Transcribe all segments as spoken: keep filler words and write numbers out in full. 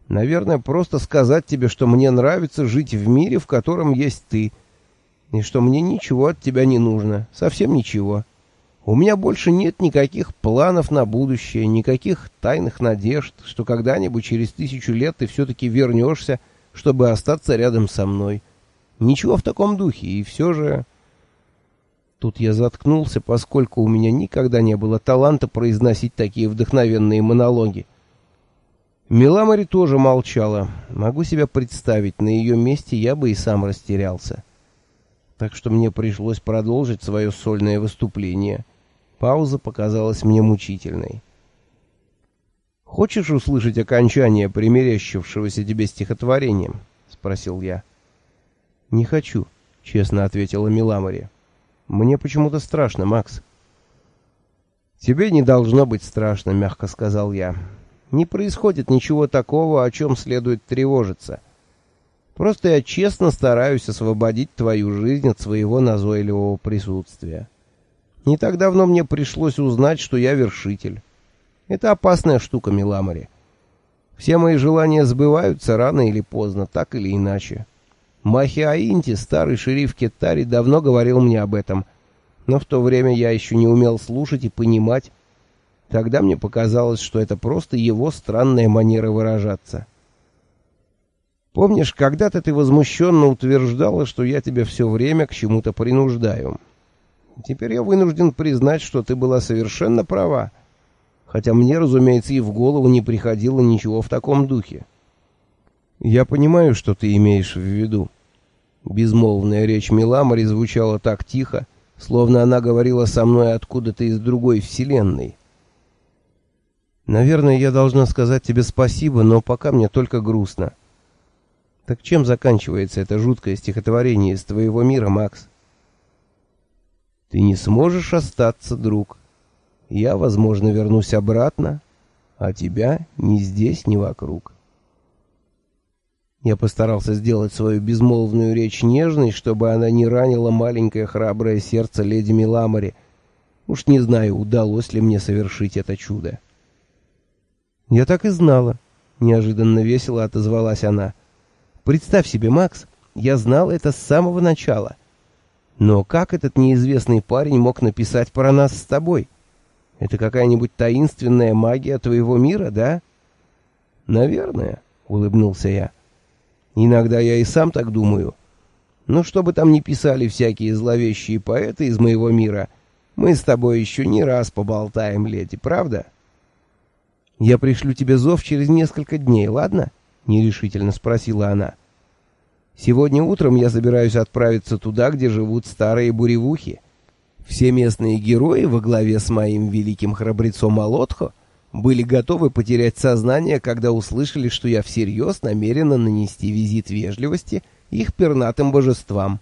Наверное, просто сказать тебе, что мне нравится жить в мире, в котором есть ты, и что мне ничего от тебя не нужно, совсем ничего. У меня больше нет никаких планов на будущее, никаких тайных надежд, что когда-нибудь через тысячу лет ты все-таки вернешься, чтобы остаться рядом со мной. Ничего в таком духе, и все же... Тут я заткнулся, поскольку у меня никогда не было таланта произносить такие вдохновенные монологи. Миламари тоже молчала. Могу себе представить, на ее месте я бы и сам растерялся. Так что мне пришлось продолжить свое сольное выступление. Пауза показалась мне мучительной. «Хочешь услышать окончание примерещившегося тебе стихотворения?» — спросил я. «Не хочу», — честно ответила Миламари. «Мне почему-то страшно, Макс». «Тебе не должно быть страшно», — мягко сказал я. «Не происходит ничего такого, о чем следует тревожиться. Просто я честно стараюсь освободить твою жизнь от своего назойливого присутствия. Не так давно мне пришлось узнать, что я вершитель. Это опасная штука, Миламари. Все мои желания сбываются рано или поздно, так или иначе. Махи-Аинти, старый шериф Кетари, давно говорил мне об этом, но в то время я еще не умел слушать и понимать. Тогда мне показалось, что это просто его странная манера выражаться. Помнишь, когда-то ты возмущенно утверждала, что я тебя все время к чему-то принуждаю? Теперь я вынужден признать, что ты была совершенно права, хотя мне, разумеется, и в голову не приходило ничего в таком духе. Я понимаю, что ты имеешь в виду. Безмолвная речь Миламари звучала так тихо, словно она говорила со мной откуда-то из другой вселенной. Наверное, я должна сказать тебе спасибо, но пока мне только грустно. Так чем заканчивается это жуткое стихотворение из твоего мира, Макс? Ты не сможешь остаться, друг. Я, возможно, вернусь обратно, а тебя ни здесь, ни вокруг. Я постарался сделать свою безмолвную речь нежной, чтобы она не ранила маленькое храброе сердце леди Миламари. Уж не знаю, удалось ли мне совершить это чудо. «Я так и знала», — неожиданно весело отозвалась она. «Представь себе, Макс, я знала это с самого начала. Но как этот неизвестный парень мог написать про нас с тобой? Это какая-нибудь таинственная магия твоего мира, да?» «Наверное», — улыбнулся я. «Иногда я и сам так думаю. Но что бы там ни писали всякие зловещие поэты из моего мира, мы с тобой еще не раз поболтаем, леди, правда?» «Я пришлю тебе зов через несколько дней, ладно?» — нерешительно спросила она. «Сегодня утром я собираюсь отправиться туда, где живут старые буревухи. Все местные герои во главе с моим великим храбрецом Алотхо были готовы потерять сознание, когда услышали, что я всерьез намерена нанести визит вежливости их пернатым божествам.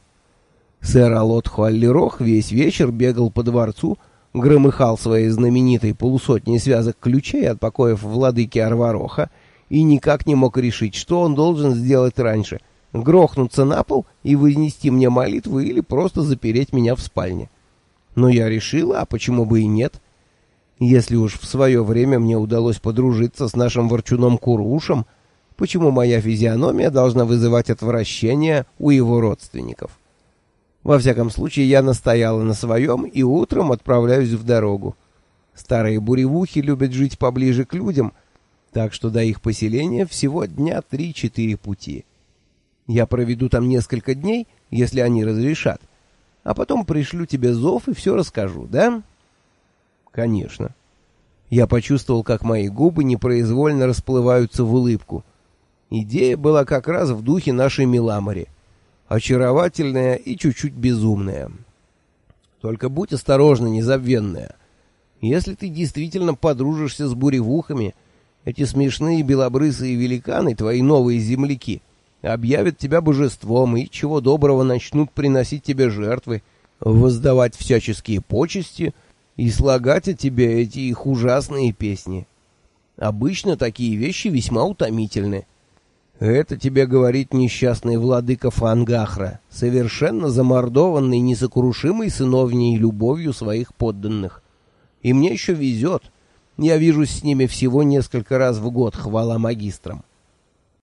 Сэр Алотхо Аллерох весь вечер бегал по дворцу, громыхал своей знаменитой полусотней связок ключей от покоев владыки Арвароха и никак не мог решить, что он должен сделать раньше — грохнуться на пол и вознести мне молитву или просто запереть меня в спальне. Но я решила, а почему бы и нет? Если уж в свое время мне удалось подружиться с нашим ворчуном Курушем, почему моя физиономия должна вызывать отвращение у его родственников? Во всяком случае, я настояла на своем и утром отправляюсь в дорогу. Старые буревухи любят жить поближе к людям, так что до их поселения всего дня три-четыре пути. Я проведу там несколько дней, если они разрешат, а потом пришлю тебе зов и все расскажу, да? Конечно. Я почувствовал, как мои губы непроизвольно расплываются в улыбку. Идея была как раз в духе нашей Миламари. Очаровательная и чуть-чуть безумная. Только будь осторожна, незабвенная. Если ты действительно подружишься с буревухами, эти смешные белобрысые великаны, твои новые земляки, объявят тебя божеством и, чего доброго, начнут приносить тебе жертвы, воздавать всяческие почести и слагать о тебе эти их ужасные песни. Обычно такие вещи весьма утомительны. Это тебе говорит несчастный владыка Фангахра, совершенно замордованный несокрушимой сыновней любовью своих подданных. И мне еще везет. Я вижусь с ними всего несколько раз в год, хвала магистрам.